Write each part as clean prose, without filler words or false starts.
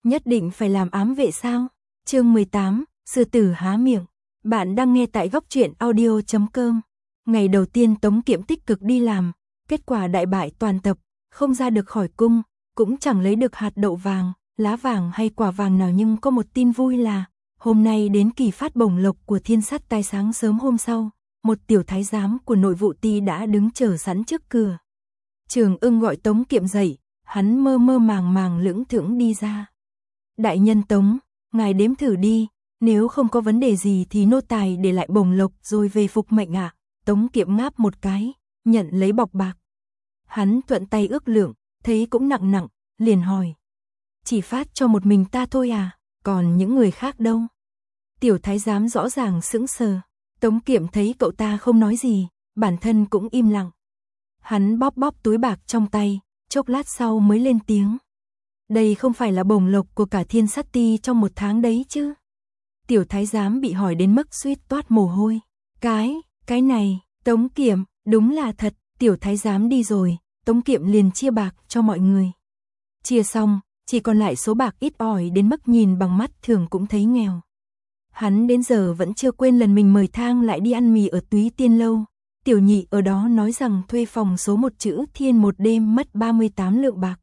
nhất định phải làm ám vệ sao? Chương 18, sư tử há miệng. Bạn đang nghe tại góc truyện audio.com. Ngày đầu tiên Tống Kiệm tích cực đi làm, kết quả đại bại toàn tập, không ra được khỏi cung, cũng chẳng lấy được hạt đậu vàng, lá vàng hay quả vàng nào, nhưng có một tin vui là hôm nay đến kỳ phát bổng lộc của Thiên Sát Tai. Sáng sớm hôm sau, một tiểu thái giám của Nội vụ ty đã đứng chờ sẵn trước cửa. Trường Ưng gọi Tống Kiệm dậy, hắn mơ mơ màng màng lững thững đi ra. Đại nhân Tống, ngài đếm thử đi, nếu không có vấn đề gì thì nô tài để lại bổng lộc rồi về phục mệnh ạ. Tống Kiệm ngáp một cái, nhận lấy bọc bạc. Hắn thuận tay ước lượng, thấy cũng nặng nặng, liền hỏi. Chỉ phát cho một mình ta thôi à, còn những người khác đâu? Tiểu thái giám rõ ràng sững sờ. Tống Kiệm thấy cậu ta không nói gì, bản thân cũng im lặng. Hắn bóp bóp túi bạc trong tay, chốc lát sau mới lên tiếng. Đây không phải là bổng lộc của cả Thiên Sát ty trong một tháng đấy chứ? Tiểu thái giám bị hỏi đến mức suýt toát mồ hôi. Cái này, Tống Kiệm, đúng là thật. Tiểu thái giám đi rồi, Tống Kiệm liền chia bạc cho mọi người. Chia xong, chỉ còn lại số bạc ít ỏi đến mức nhìn bằng mắt thường cũng thấy nghèo. Hắn đến giờ vẫn chưa quên lần mình mời Thang lại đi ăn mì ở Túy Tiên Lâu. Tiểu nhị ở đó nói rằng thuê phòng số 1 chữ Thiên một đêm mất 38 lượng bạc.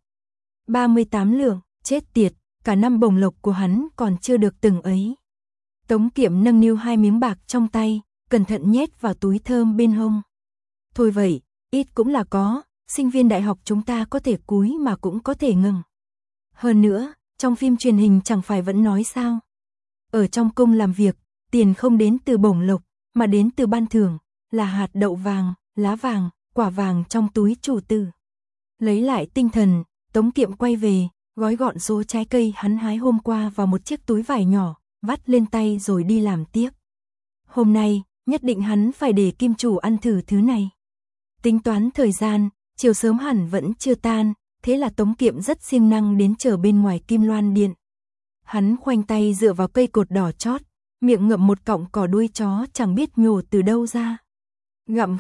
38 lượng, chết tiệt, cả năm bổng lộc của hắn còn chưa được từng ấy. Tống Kiệm nâng niu 2 miếng bạc trong tay, cẩn thận nhét vào túi thơm bên hông. Thôi vậy, ít cũng là có, sinh viên đại học chúng ta có thể cúi mà cũng có thể ngừng. Hơn nữa, trong phim truyền hình chẳng phải vẫn nói sao? Ở trong cung làm việc, tiền không đến từ bổng lộc, mà đến từ ban thưởng, là hạt đậu vàng, lá vàng, quả vàng trong túi chủ tử. Lấy lại tinh thần, Tống Kiệm quay về, gói gọn số trái cây hắn hái hôm qua vào một chiếc túi vải nhỏ, vắt lên tay rồi đi làm tiếp. Hôm nay, nhất định hắn phải để kim chủ ăn thử thứ này. Tính toán thời gian, chiều sớm hẳn vẫn chưa tan, thế là Tống Kiệm rất siêng năng đến chờ bên ngoài Kim Loan Điện. Hắn khoanh tay dựa vào cây cột đỏ chót, miệng ngậm một cọng cỏ đuôi chó chẳng biết nhổ từ đâu ra. Gặm,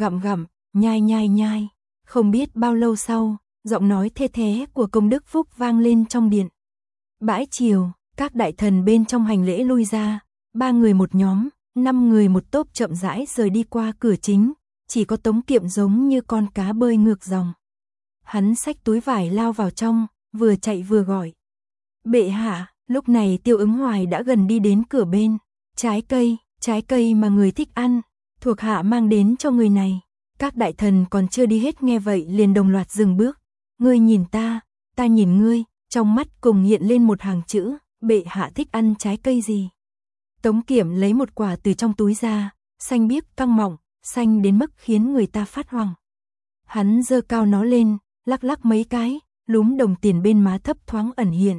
nhai. Không biết bao lâu sau, giọng nói the thé của Công Đức Phúc vang lên trong điện. Bãi chiều, các đại thần bên trong hành lễ lui ra, 3 người một nhóm, 5 người một tốp chậm rãi rời đi qua cửa chính, chỉ có Tống Kiệm giống như con cá bơi ngược dòng. Hắn xách túi vải lao vào trong, vừa chạy vừa gọi. Bệ hạ, lúc này Tiêu Ứng Hoài đã gần đi đến cửa bên. Trái cây mà người thích ăn, thuộc hạ mang đến cho người này. Các đại thần còn chưa đi hết nghe vậy liền đồng loạt dừng bước. Ngươi nhìn ta nhìn ngươi, trong mắt cùng hiện lên một hàng chữ, bệ hạ thích ăn trái cây gì? Tống Kiệm lấy một quả từ trong túi ra, xanh biếc căng mọng, xanh đến mức khiến người ta phát hoảng. Hắn giơ cao nó lên, lắc mấy cái, lúm đồng tiền bên má thấp thoáng ẩn hiện.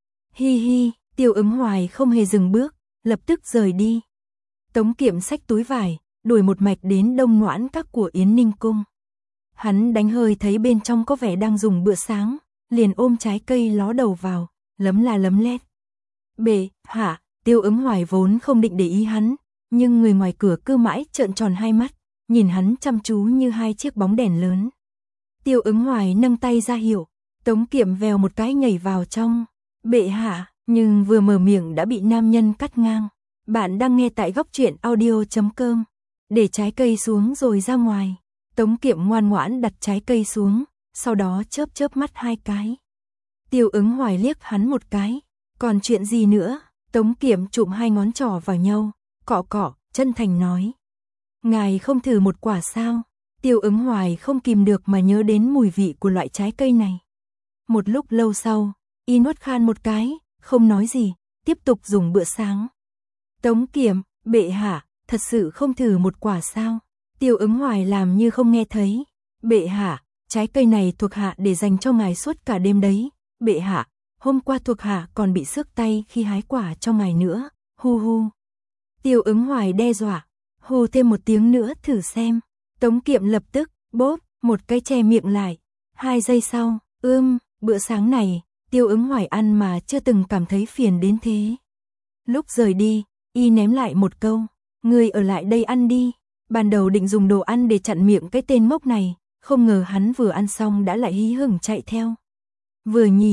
Hi, Tiêu Ứng Hoài không hề dừng bước, lập tức rời đi. Tống Kiệm xách túi vải, đuổi một mạch đến Đông Noãn Các của Yến Ninh Cung. Hắn đánh hơi thấy bên trong có vẻ đang dùng bữa sáng, liền ôm trái cây ló đầu vào, lấm la lấm lét. Bệ hạ, Tiêu Ứng Hoài vốn không định để ý hắn, nhưng người ngoài cửa cứ mãi trợn tròn hai mắt, nhìn hắn chăm chú như hai chiếc bóng đèn lớn. Tiêu Ứng Hoài nâng tay ra hiệu, Tống Kiệm vèo một cái nhảy vào trong. Bệ hạ, nhưng vừa mở miệng đã bị nam nhân cắt ngang. Bạn đang nghe tại góc truyện audio.com. Để trái cây xuống rồi ra ngoài. Tống Kiệm ngoan ngoãn đặt trái cây xuống, sau đó chớp mắt 2 cái. Tiêu Ứng Hoài liếc hắn một cái. Còn chuyện gì nữa? Tống Kiệm chụm 2 ngón trỏ vào nhau, cọ, chân thành nói. Ngài không thử một quả sao? Tiêu Ứng Hoài không kìm được mà nhớ đến mùi vị của loại trái cây này. Một lúc lâu sau, y nuốt khan một cái, không nói gì, tiếp tục dùng bữa sáng. Tống Kiệm, bệ hạ, thật sự không thử một quả sao? Tiêu Ứng Hoài làm như không nghe thấy. Bệ hạ, trái cây này thuộc hạ để dành cho ngài suốt cả đêm đấy. Bệ hạ, hôm qua thuộc hạ còn bị xước tay khi hái quả cho ngài nữa. Hu. Tiêu Ứng Hoài đe dọa. Hù thêm một tiếng nữa thử xem. Tống Kiệm lập tức, bóp, một cái che miệng lại. 2 giây sau, bữa sáng này, Tiêu Ứng Hoài ăn mà chưa từng cảm thấy phiền đến thế. Lúc rời đi, y ném lại một câu. Ngươi ở lại đây ăn đi. Ban đầu định dùng đồ ăn để chặn miệng cái tên ngốc này, không ngờ hắn vừa ăn xong đã lại hí hửng chạy theo. Vừa nhìn,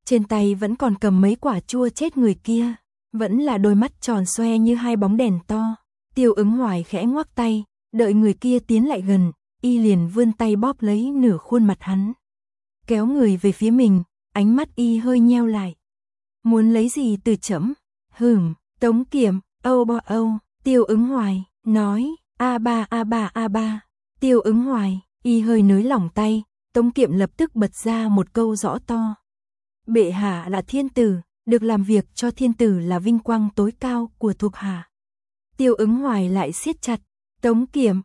trên tay vẫn còn cầm mấy quả chua chết người kia, vẫn là đôi mắt tròn xoe như hai bóng đèn to. Tiêu Ứng Hoài khẽ ngoắc tay, đợi người kia tiến lại gần, y liền vươn tay bóp lấy nửa khuôn mặt hắn. Kéo người về phía mình, ánh mắt y hơi nheo lại. Muốn lấy gì từ trẫm? Tống Kiểm, Tiêu Ứng Hoài, nói, a ba. Tiêu Ứng Hoài, y hơi nới lỏng tay, Tống Kiểm lập tức bật ra một câu rõ to. Bệ hạ là thiên tử, được làm việc cho thiên tử là vinh quang tối cao của thuộc hạ. Tiêu Ứng Hoài lại siết chặt, Tống Kiểm,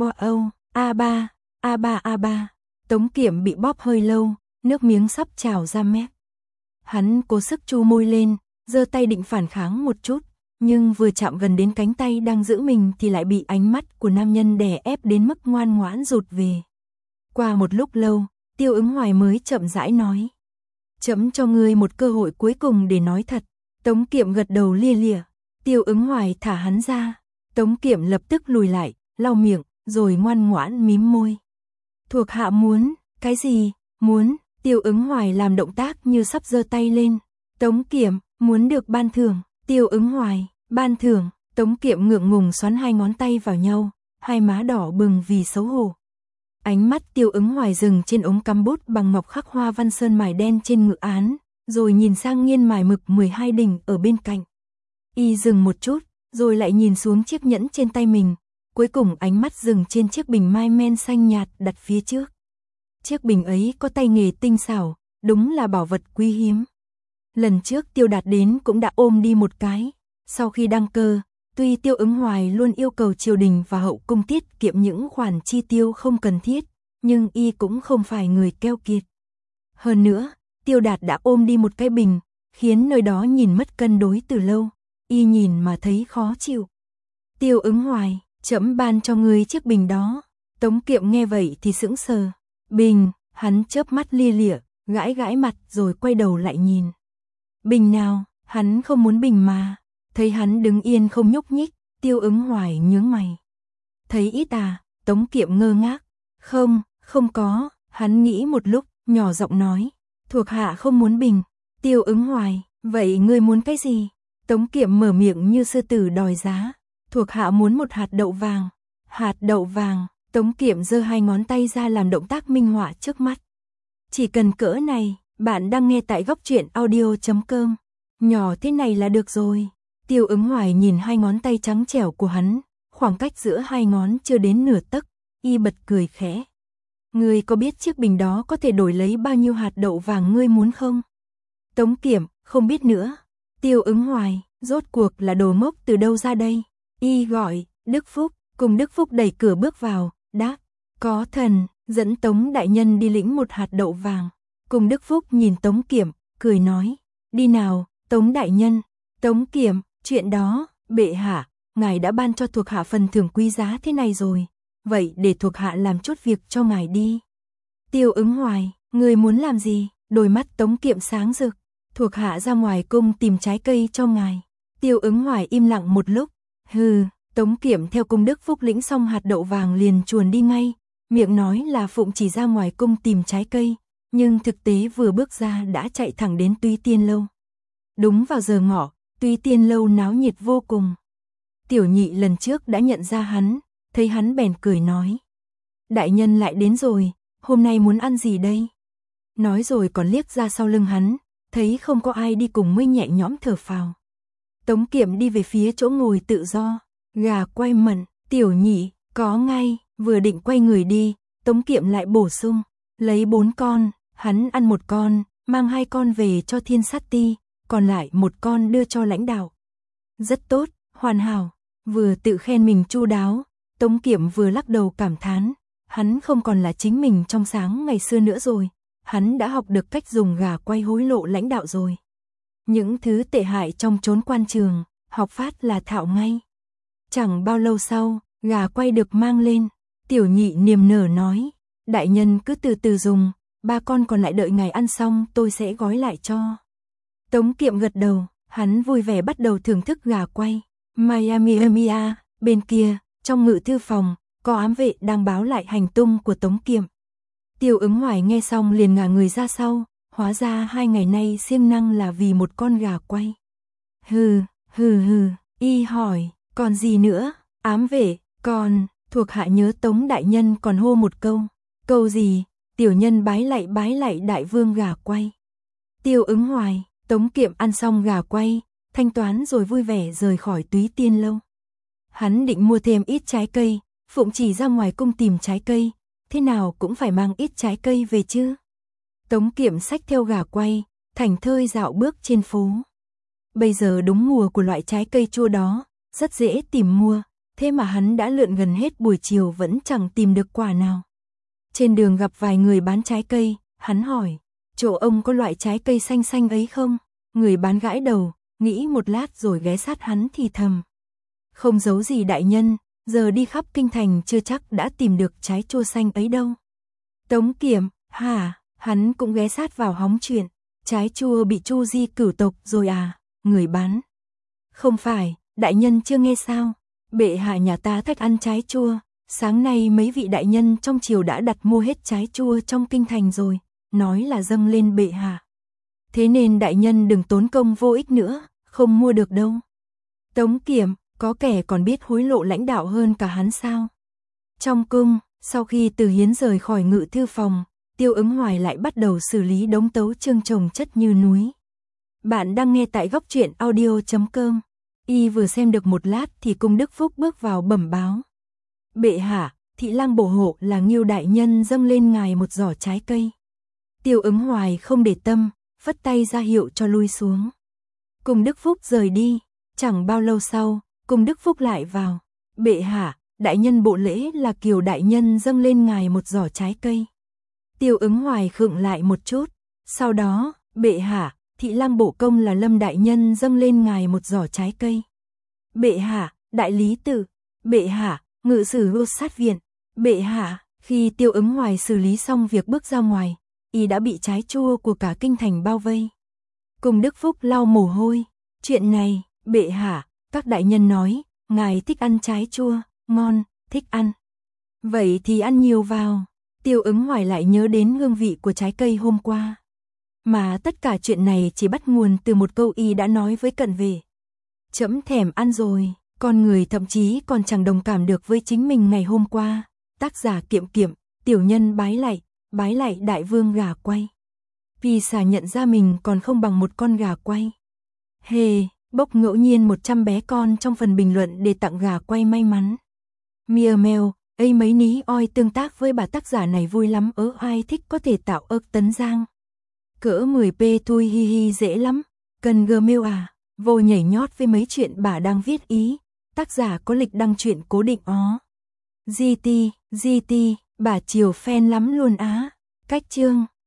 a ba. Tống Kiểm bị bóp hơi lâu, nước miếng sắp trào ra mép. Hắn cố sức chu môi lên, giơ tay định phản kháng một chút, nhưng vừa chạm gần đến cánh tay đang giữ mình thì lại bị ánh mắt của nam nhân đè ép đến mức ngoan ngoãn rụt về. Qua một lúc lâu, Tiêu Ứng Hoài mới chậm rãi nói. Trẫm cho ngươi một cơ hội cuối cùng để nói thật. Tống Kiểm gật đầu lia lịa. Tiêu Ứng Hoài thả hắn ra. Tống Kiểm lập tức lùi lại, lau miệng, rồi ngoan ngoãn mím môi. Thuộc hạ muốn, cái gì? Muốn, Tiêu Ứng Hoài làm động tác như sắp giơ tay lên. Tống Kiểm, muốn được ban thưởng. Tiêu Ứng Hoài, ban thưởng. Tống Kiểm ngượng ngùng xoắn hai ngón tay vào nhau, hai má đỏ bừng vì xấu hổ. Ánh mắt Tiêu Ứng Hoài dừng trên ống cắm bút bằng ngọc khắc hoa văn sơn mài đen trên ngự án, rồi nhìn sang nghiên mài mực 12 đỉnh ở bên cạnh. Y dừng một chút, rồi lại nhìn xuống chiếc nhẫn trên tay mình, cuối cùng ánh mắt dừng trên chiếc bình mai men xanh nhạt đặt phía trước. Chiếc bình ấy có tay nghề tinh xảo, đúng là bảo vật quý hiếm. Lần trước Tiêu Đạt đến cũng đã ôm đi một cái, sau khi đăng cơ, tuy Tiêu Ứng Hoài luôn yêu cầu triều đình và hậu cung tiết kiệm những khoản chi tiêu không cần thiết, nhưng y cũng không phải người keo kiệt. Hơn nữa, Tiêu Đạt đã ôm đi một cái bình, khiến nơi đó nhìn mất cân đối từ lâu, y nhìn mà thấy khó chịu. Tiêu Ứng Hoài, trẫm ban cho ngươi chiếc bình đó. Tống Kiệm nghe vậy thì sững sờ. Bình, hắn chớp mắt lia lịa, gãi gãi mặt rồi quay đầu lại nhìn. Bình nào, hắn không muốn bình mà. Thấy hắn đứng yên không nhúc nhích, Tiêu Ứng Hoài nhướng mày. Thấy ít à? Tống Kiệm ngơ ngác. Không có, hắn nghĩ một lúc, nhỏ giọng nói. Thuộc hạ không muốn bình. Tiêu Ứng Hoài, vậy ngươi muốn cái gì? Tống Kiệm mở miệng như sư tử đòi giá. Thuộc hạ muốn một hạt đậu vàng. Hạt đậu vàng, Tống Kiệm giơ hai ngón tay ra làm động tác minh họa trước mắt. Chỉ cần cỡ này, bạn đang nghe tại Góc Truyện Audio.com. Nhỏ thế này là được rồi. Tiêu Ứng Hoài nhìn hai ngón tay trắng trẻo của hắn, khoảng cách giữa hai ngón chưa đến nửa tấc, y bật cười khẽ. Ngươi có biết chiếc bình đó có thể đổi lấy bao nhiêu hạt đậu vàng ngươi muốn không? Tống Kiệm, không biết nữa. Tiêu Ứng Hoài, rốt cuộc là đồ ngốc từ đâu ra đây? Y gọi, Đức Phúc, cùng Đức Phúc đẩy cửa bước vào, đáp, có thần, dẫn Tống đại nhân đi lĩnh một hạt đậu vàng. Cùng Đức Phúc nhìn Tống Kiệm, cười nói, đi nào, Tống đại nhân. Tống Kiệm, chuyện đó, bệ hạ, ngài đã ban cho thuộc hạ phần thưởng quý giá thế này rồi, vậy để thuộc hạ làm chút việc cho ngài đi. Tiêu Ứng Hoài, người muốn làm gì? Đôi mắt Tống Kiệm sáng rực, thuộc hạ ra ngoài cung tìm trái cây cho ngài. Tiêu Ứng Hoài im lặng một lúc, Tống Kiệm theo cung Đức Phúc lĩnh xong hạt đậu vàng liền chuồn đi ngay, miệng nói là phụng chỉ ra ngoài cung tìm trái cây, nhưng thực tế vừa bước ra đã chạy thẳng đến Túy Tiên Lâu. Đúng vào giờ ngọ, Túy Tiên Lâu náo nhiệt vô cùng. Tiểu Nhị lần trước đã nhận ra hắn, thấy hắn bèn cười nói. Đại nhân lại đến rồi, hôm nay muốn ăn gì đây? Nói rồi còn liếc ra sau lưng hắn, thấy không có ai đi cùng mới nhẹ nhõm thở phào. Tống Kiệm đi về phía chỗ ngồi tự do, gà quay mận, Tiểu Nhị, có ngay, vừa định quay người đi, Tống Kiệm lại bổ sung, lấy 4 con, hắn ăn 1 con, mang 2 con về cho Thiên Sát Ti, còn lại 1 con đưa cho lãnh đạo. Rất tốt, hoàn hảo, vừa tự khen mình chu đáo, Tống Kiệm vừa lắc đầu cảm thán, hắn không còn là chính mình trong sáng ngày xưa nữa rồi, hắn đã học được cách dùng gà quay hối lộ lãnh đạo rồi. Những thứ tệ hại trong chốn quan trường, học phát là thạo ngay. Chẳng bao lâu sau, gà quay được mang lên, Tiểu Nhị niềm nở nói, đại nhân cứ từ từ dùng, 3 con còn lại đợi ngài ăn xong tôi sẽ gói lại cho. Tống Kiệm gật đầu, hắn vui vẻ bắt đầu thưởng thức gà quay. Miami, bên kia, trong ngự thư phòng, có ám vệ đang báo lại hành tung của Tống Kiệm. Tiêu Ứng Hoài nghe xong liền ngả người ra sau, Hóa ra 2 ngày nay siêng năng là vì một con gà quay. Hừ, y hỏi, còn gì nữa, ám vệ, còn, thuộc hạ nhớ Tống đại nhân còn hô một câu. Câu gì? Tiểu nhân bái lạy đại vương gà quay. Tiêu Ứng Hoài, Tống Kiệm ăn xong gà quay, thanh toán rồi vui vẻ rời khỏi Túy Tiên Lâu. Hắn định mua thêm ít trái cây, Phụng Chỉ ra ngoài cung tìm trái cây, thế nào cũng phải mang ít trái cây về chứ. Tống Kiệm xách theo gà quay, thảnh thơi dạo bước trên phố. Bây giờ đúng mùa của loại trái cây chua đó, rất dễ tìm mua, thế mà hắn đã lượn gần hết buổi chiều vẫn chẳng tìm được quả nào. Trên đường gặp vài người bán trái cây, hắn hỏi, chỗ ông có loại trái cây xanh xanh ấy không? Người bán gãi đầu, nghĩ một lát rồi ghé sát hắn thì thầm. Không giấu gì đại nhân, giờ đi khắp kinh thành chưa chắc đã tìm được trái chua xanh ấy đâu. Tống Kiệm, hả? Hắn cũng ghé sát vào hóng chuyện, trái chua bị Chu Di cửu tộc rồi à? Người bán. Không phải, đại nhân chưa nghe sao? Bệ hạ nhà ta thích ăn trái chua, sáng nay mấy vị đại nhân trong triều đã đặt mua hết trái chua trong kinh thành rồi, nói là dâng lên bệ hạ. Thế nên đại nhân đừng tốn công vô ích nữa, không mua được đâu. Tống Kiệm, có kẻ còn biết hối lộ lãnh đạo hơn cả hắn sao? Trong cung, sau khi Từ Hiến rời khỏi ngự thư phòng, Tiêu Ứng Hoài lại bắt đầu xử lý đống tấu chương chồng chất như núi. Bạn đang nghe tại góc truyện audio.com. Y vừa xem được một lát thì cung Đức Phúc bước vào bẩm báo. Bệ hạ, thị lang bổ hộ là Ngưu đại nhân dâng lên ngài một giỏ trái cây. Tiêu Ứng Hoài không để tâm, phất tay ra hiệu cho lui xuống. Cung Đức Phúc rời đi, chẳng bao lâu sau, cung Đức Phúc lại vào. Bệ hạ, đại nhân bộ lễ là Kiều đại nhân dâng lên ngài một giỏ trái cây. Tiêu Ứng Hoài khựng lại một chút, sau đó, bệ hạ, thị lang bổ công là Lâm đại nhân dâng lên ngài một giỏ trái cây. Bệ hạ, đại lý tự, bệ hạ, ngự sử Ngô Sát Viện, bệ hạ. Khi Tiêu Ứng Hoài xử lý xong việc bước ra ngoài, y đã bị trái chua của cả kinh thành bao vây. Cung Đức Phúc lau mồ hôi, chuyện này, bệ hạ, các đại nhân nói, ngài thích ăn trái chua, ngon, thích ăn. Vậy thì ăn nhiều vào. Tiêu Ứng Hoài lại nhớ đến hương vị của trái cây hôm qua. Mà tất cả chuyện này chỉ bắt nguồn từ một câu y đã nói với cận vệ. Trẫm thèm ăn rồi, con người thậm chí còn chẳng đồng cảm được với chính mình ngày hôm qua. Tác giả Kiệm Kiệm, tiểu nhân bái lạy đại vương gà quay. Vì xà nhận ra mình còn không bằng một con gà quay. Hề, bốc ngẫu nhiên 100 bé con trong phần bình luận để tặng gà quay may mắn. Mia mèo, ấy mấy ní oi tương tác với bà tác giả này vui lắm ai thích có thể tạo ớt tấn giang. Cỡ 10p thui hi hi dễ lắm, cần Gmail à, vô nhảy nhót với mấy chuyện bà đang viết ý, tác giả có lịch đăng truyện cố định ó. GT, bà chiều fan lắm luôn á, cách chương.